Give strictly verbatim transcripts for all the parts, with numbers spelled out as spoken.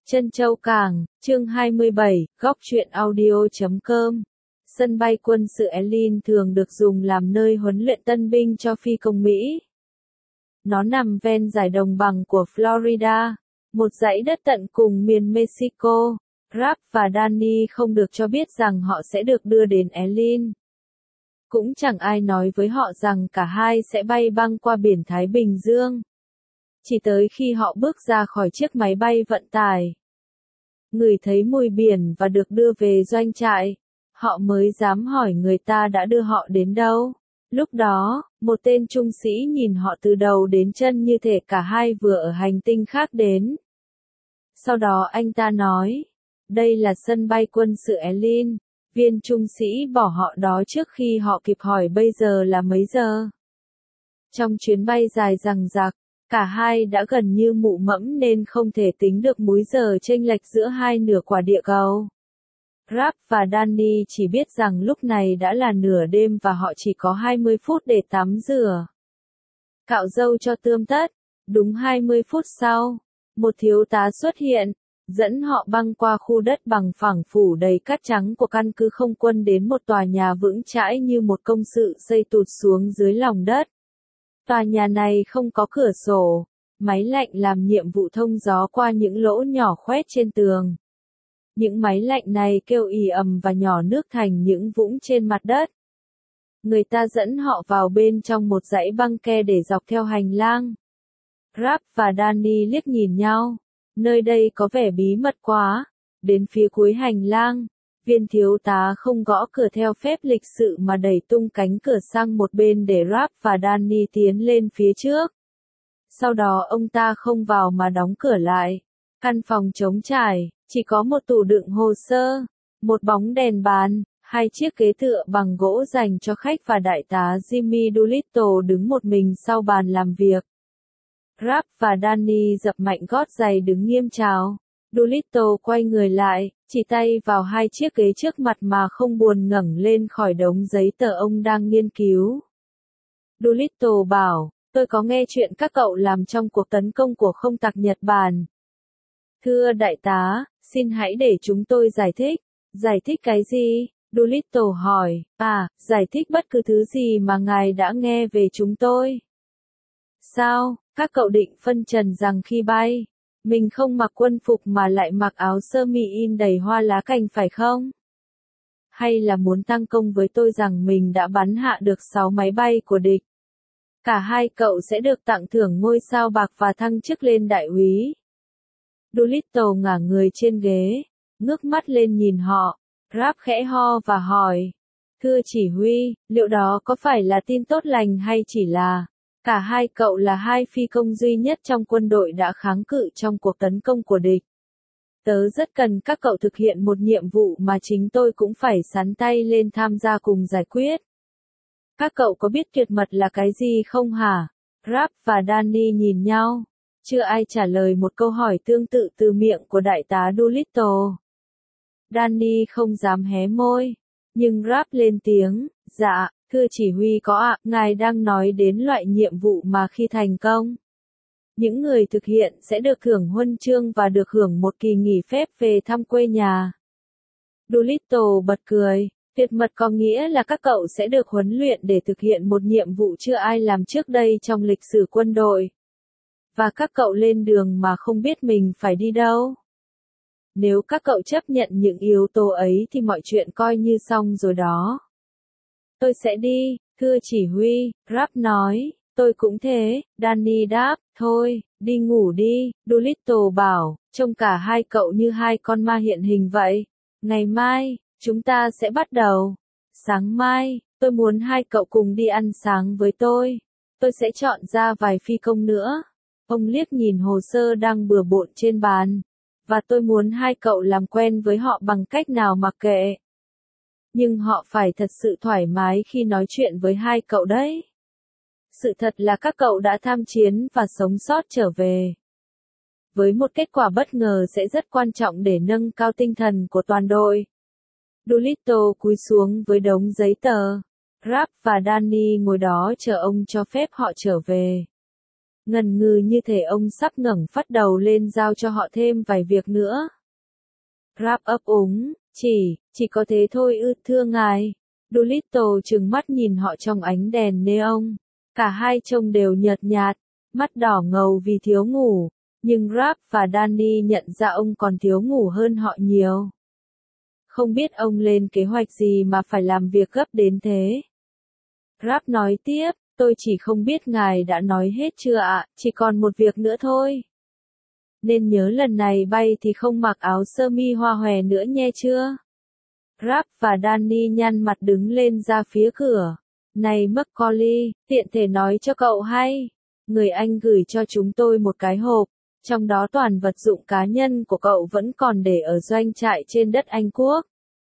Trân Châu Cảng, chương hai mươi bảy, góc truyện audio chấm com. Sân bay quân sự Allen thường được dùng làm nơi huấn luyện tân binh cho phi công Mỹ. Nó nằm ven dải đồng bằng của Florida, một dãy đất tận cùng miền Mexico. Rap và Danny không được cho biết rằng họ sẽ được đưa đến Allen. Cũng chẳng ai nói với họ rằng cả hai sẽ bay băng qua biển Thái Bình Dương. Chỉ tới khi họ bước ra khỏi chiếc máy bay vận tải, ngửi thấy mùi biển và được đưa về doanh trại, họ mới dám hỏi người ta đã đưa họ đến đâu. Lúc đó, một tên trung sĩ nhìn họ từ đầu đến chân như thể cả hai vừa ở hành tinh khác đến. Sau đó anh ta nói, đây là sân bay quân sự Allen. Viên trung sĩ bỏ họ đó trước khi họ kịp hỏi bây giờ là mấy giờ. Trong chuyến bay dài dằng dặc, cả hai đã gần như mụ mẫm nên không thể tính được múi giờ chênh lệch giữa hai nửa quả địa cầu. Rap và Danny chỉ biết rằng lúc này đã là nửa đêm và họ chỉ có hai mươi phút để tắm rửa, cạo râu cho tươm tất. Đúng hai mươi phút sau, một thiếu tá xuất hiện, dẫn họ băng qua khu đất bằng phẳng phủ đầy cát trắng của căn cứ không quân đến một tòa nhà vững chãi như một công sự xây tụt xuống dưới lòng đất. Tòa nhà này không có cửa sổ, máy lạnh làm nhiệm vụ thông gió qua những lỗ nhỏ khoét trên tường. Những máy lạnh này kêu ì ầm và nhỏ nước thành những vũng trên mặt đất. Người ta dẫn họ vào bên trong một dãy băng ke để dọc theo hành lang. Rap và Danny liếc nhìn nhau. Nơi đây có vẻ bí mật quá. Đến phía cuối hành lang, viên thiếu tá không gõ cửa theo phép lịch sự mà đẩy tung cánh cửa sang một bên để Rap và Danny tiến lên phía trước. Sau đó ông ta không vào mà đóng cửa lại. Căn phòng trống trải, chỉ có một tủ đựng hồ sơ, một bóng đèn bàn, hai chiếc ghế tựa bằng gỗ dành cho khách và đại tá Jimmy Doolittle đứng một mình sau bàn làm việc. Rap và Danny dập mạnh gót giày đứng nghiêm chào. Doolittle quay người lại, chỉ tay vào hai chiếc ghế trước mặt mà không buồn ngẩng lên khỏi đống giấy tờ ông đang nghiên cứu. Doolittle bảo, tôi có nghe chuyện các cậu làm trong cuộc tấn công của không tặc Nhật Bản. Thưa đại tá, xin hãy để chúng tôi giải thích. Giải thích cái gì? Doolittle hỏi. À, giải thích bất cứ thứ gì mà ngài đã nghe về chúng tôi. Sao, các cậu định phân trần rằng khi bay, mình không mặc quân phục mà lại mặc áo sơ mi in đầy hoa lá cành phải không? Hay là muốn tăng công với tôi rằng mình đã bắn hạ được sáu máy bay của địch? Cả hai cậu sẽ được tặng thưởng ngôi sao bạc và thăng chức lên đại úy. Doolittle ngả người trên ghế, ngước mắt lên nhìn họ. Rap khẽ ho và hỏi, thưa chỉ huy, liệu đó có phải là tin tốt lành hay chỉ là... Cả hai cậu là hai phi công duy nhất trong quân đội đã kháng cự trong cuộc tấn công của địch. Tớ rất cần các cậu thực hiện một nhiệm vụ mà chính tôi cũng phải sắn tay lên tham gia cùng giải quyết. Các cậu có biết tuyệt mật là cái gì không hả? Rap và Danny nhìn nhau. Chưa ai trả lời một câu hỏi tương tự từ miệng của đại tá Doolittle. Danny không dám hé môi. Nhưng Rap lên tiếng, dạ. Thưa chỉ huy có ạ, ngài đang nói đến loại nhiệm vụ mà khi thành công, những người thực hiện sẽ được thưởng huân chương và được hưởng một kỳ nghỉ phép về thăm quê nhà. Doolittle bật cười, tuyệt mật có nghĩa là các cậu sẽ được huấn luyện để thực hiện một nhiệm vụ chưa ai làm trước đây trong lịch sử quân đội. Và các cậu lên đường mà không biết mình phải đi đâu. Nếu các cậu chấp nhận những yếu tố ấy thì mọi chuyện coi như xong rồi đó. Tôi sẽ đi, thưa chỉ huy, Rap nói, tôi cũng thế, Danny đáp, thôi, đi ngủ đi, Doolittle bảo, trông cả hai cậu như hai con ma hiện hình vậy. Ngày mai, chúng ta sẽ bắt đầu. Sáng mai, tôi muốn hai cậu cùng đi ăn sáng với tôi. Tôi sẽ chọn ra vài phi công nữa. Ông liếc nhìn hồ sơ đang bừa bộn trên bàn. Và tôi muốn hai cậu làm quen với họ bằng cách nào mặc kệ. Nhưng họ phải thật sự thoải mái khi nói chuyện với hai cậu đấy. Sự thật là các cậu đã tham chiến và sống sót trở về. Với một kết quả bất ngờ sẽ rất quan trọng để nâng cao tinh thần của toàn đội. Doolittle cúi xuống với đống giấy tờ. Rap và Danny ngồi đó chờ ông cho phép họ trở về. Ngần ngừ như thể ông sắp ngẩng phát đầu lên giao cho họ thêm vài việc nữa. Rap ấp úng, chỉ, chỉ có thế thôi ư, thưa ngài. Doolittle trừng mắt nhìn họ trong ánh đèn neon. Cả hai trông đều nhợt nhạt, mắt đỏ ngầu vì thiếu ngủ. Nhưng Rap và Danny nhận ra ông còn thiếu ngủ hơn họ nhiều. Không biết ông lên kế hoạch gì mà phải làm việc gấp đến thế. Rap nói tiếp, tôi chỉ không biết ngài đã nói hết chưa ạ, chỉ còn một việc nữa thôi. Nên nhớ lần này bay thì không mặc áo sơ mi hoa hòe nữa nghe chưa? Rap và Danny nhăn mặt đứng lên ra phía cửa. Này Macaulay, tiện thể nói cho cậu hay. Người anh gửi cho chúng tôi một cái hộp. Trong đó toàn vật dụng cá nhân của cậu vẫn còn để ở doanh trại trên đất Anh Quốc.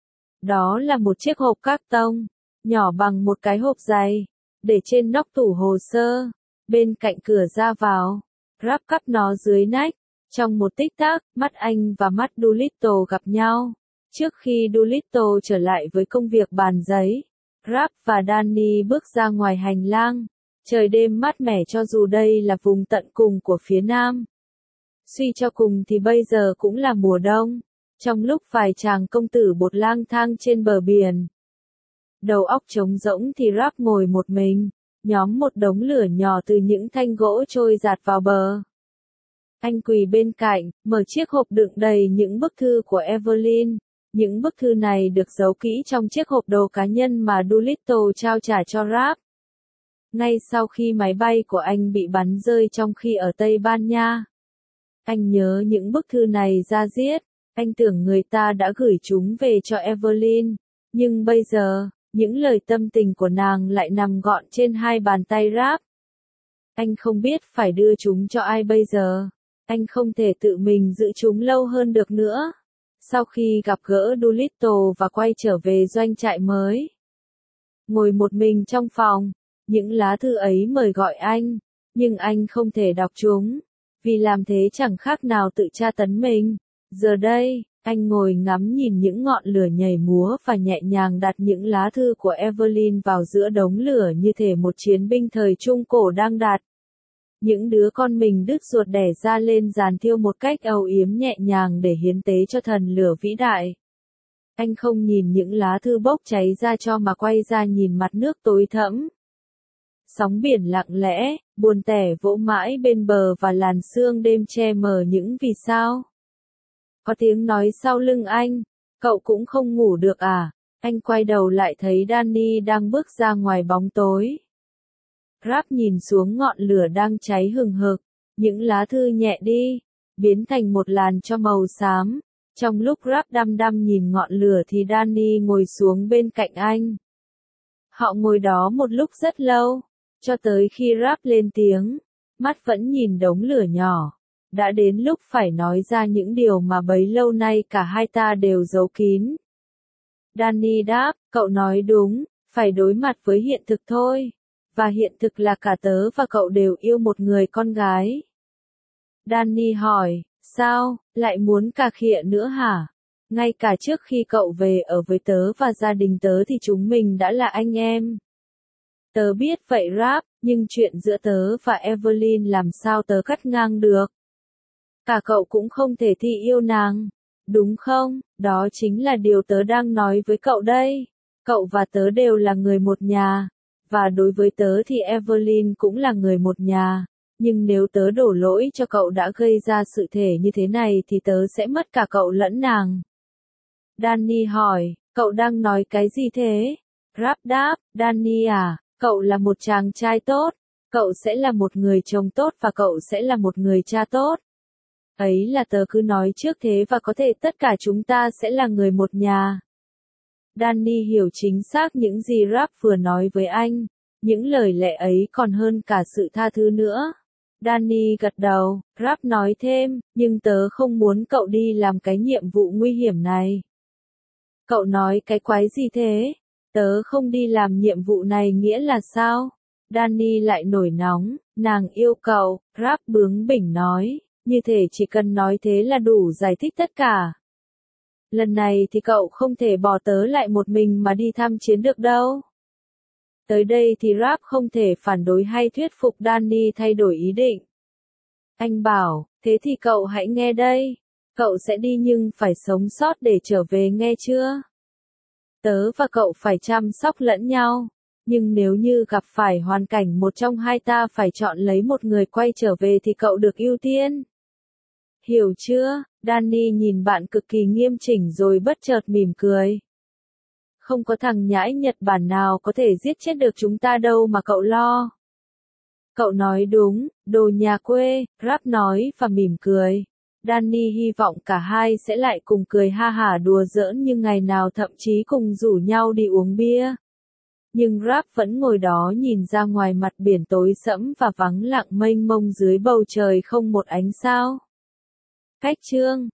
Đó là một chiếc hộp các tông, nhỏ bằng một cái hộp giày, để trên nóc tủ hồ sơ, bên cạnh cửa ra vào. Rap cắp nó dưới nách. Trong một tích tắc, mắt anh và mắt Doolittle gặp nhau. Trước khi Doolittle trở lại với công việc bàn giấy, Rap và Danny bước ra ngoài hành lang. Trời đêm mát mẻ cho dù đây là vùng tận cùng của phía Nam. Suy cho cùng thì bây giờ cũng là mùa đông, trong lúc vài chàng công tử bột lang thang trên bờ biển. Đầu óc trống rỗng thì Rap ngồi một mình, nhóm một đống lửa nhỏ từ những thanh gỗ trôi dạt vào bờ. Anh quỳ bên cạnh, mở chiếc hộp đựng đầy những bức thư của Evelyn. Những bức thư này được giấu kỹ trong chiếc hộp đồ cá nhân mà Doolittle trao trả cho Rap. Ngay sau khi máy bay của anh bị bắn rơi trong khi ở Tây Ban Nha. Anh nhớ những bức thư này ra diết, anh tưởng người ta đã gửi chúng về cho Evelyn. Nhưng bây giờ, những lời tâm tình của nàng lại nằm gọn trên hai bàn tay Rap. Anh không biết phải đưa chúng cho ai bây giờ. Anh không thể tự mình giữ chúng lâu hơn được nữa. Sau khi gặp gỡ Doolittle và quay trở về doanh trại mới. Ngồi một mình trong phòng, những lá thư ấy mời gọi anh, nhưng anh không thể đọc chúng, vì làm thế chẳng khác nào tự tra tấn mình. Giờ đây, anh ngồi ngắm nhìn những ngọn lửa nhảy múa và nhẹ nhàng đặt những lá thư của Evelyn vào giữa đống lửa như thể một chiến binh thời Trung Cổ đang đặt những đứa con mình đứt ruột đẻ ra lên giàn thiêu một cách âu yếm nhẹ nhàng để hiến tế cho thần lửa vĩ đại. Anh không nhìn những lá thư bốc cháy ra cho mà quay ra nhìn mặt nước tối thẫm. Sóng biển lặng lẽ, buồn tẻ vỗ mãi bên bờ và làn sương đêm che mờ những vì sao. Có tiếng nói sau lưng anh, cậu cũng không ngủ được à? Anh quay đầu lại thấy Danny đang bước ra ngoài bóng tối. Rap nhìn xuống ngọn lửa đang cháy hừng hực, những lá thư nhẹ đi, biến thành một làn cho màu xám. Trong lúc Rap đăm đăm nhìn ngọn lửa thì Danny ngồi xuống bên cạnh anh. Họ ngồi đó một lúc rất lâu, cho tới khi Rap lên tiếng, mắt vẫn nhìn đống lửa nhỏ. Đã đến lúc phải nói ra những điều mà bấy lâu nay cả hai ta đều giấu kín. Danny đáp, cậu nói đúng, phải đối mặt với hiện thực thôi. Và hiện thực là cả tớ và cậu đều yêu một người con gái. Danny hỏi, sao, lại muốn cà khịa nữa hả? Ngay cả trước khi cậu về ở với tớ và gia đình tớ thì chúng mình đã là anh em. Tớ biết vậy Rap, nhưng chuyện giữa tớ và Evelyn làm sao tớ cắt ngang được. Cả cậu cũng không thể thi yêu nàng, đúng không? Đó chính là điều tớ đang nói với cậu đây. Cậu và tớ đều là người một nhà. Và đối với tớ thì Evelyn cũng là người một nhà, nhưng nếu tớ đổ lỗi cho cậu đã gây ra sự thể như thế này thì tớ sẽ mất cả cậu lẫn nàng. Danny hỏi, cậu đang nói cái gì thế? Rap đáp, Danny à, cậu là một chàng trai tốt, cậu sẽ là một người chồng tốt và cậu sẽ là một người cha tốt. Ấy là tớ cứ nói trước thế và có thể tất cả chúng ta sẽ là người một nhà. Danny hiểu chính xác những gì Rap vừa nói với anh. Những lời lẽ ấy còn hơn cả sự tha thứ nữa. Danny gật đầu, Rap nói thêm, nhưng tớ không muốn cậu đi làm cái nhiệm vụ nguy hiểm này. Cậu nói cái quái gì thế? Tớ không đi làm nhiệm vụ này nghĩa là sao? Danny lại nổi nóng, nàng yêu cậu, Rap bướng bỉnh nói, như thể chỉ cần nói thế là đủ giải thích tất cả. Lần này thì cậu không thể bỏ tớ lại một mình mà đi tham chiến được đâu. Tới đây thì Rap không thể phản đối hay thuyết phục Danny thay đổi ý định. Anh bảo, thế thì cậu hãy nghe đây. Cậu sẽ đi nhưng phải sống sót để trở về nghe chưa? Tớ và cậu phải chăm sóc lẫn nhau. Nhưng nếu như gặp phải hoàn cảnh một trong hai ta phải chọn lấy một người quay trở về thì cậu được ưu tiên. Hiểu chưa? Danny nhìn bạn cực kỳ nghiêm chỉnh rồi bất chợt mỉm cười. Không có thằng nhãi Nhật Bản nào có thể giết chết được chúng ta đâu mà cậu lo. Cậu nói đúng, đồ nhà quê, Rap nói và mỉm cười. Danny hy vọng cả hai sẽ lại cùng cười ha hả đùa giỡn như ngày nào, thậm chí cùng rủ nhau đi uống bia. Nhưng Rap vẫn ngồi đó nhìn ra ngoài mặt biển tối sẫm và vắng lặng mênh mông dưới bầu trời không một ánh sao. Cách chương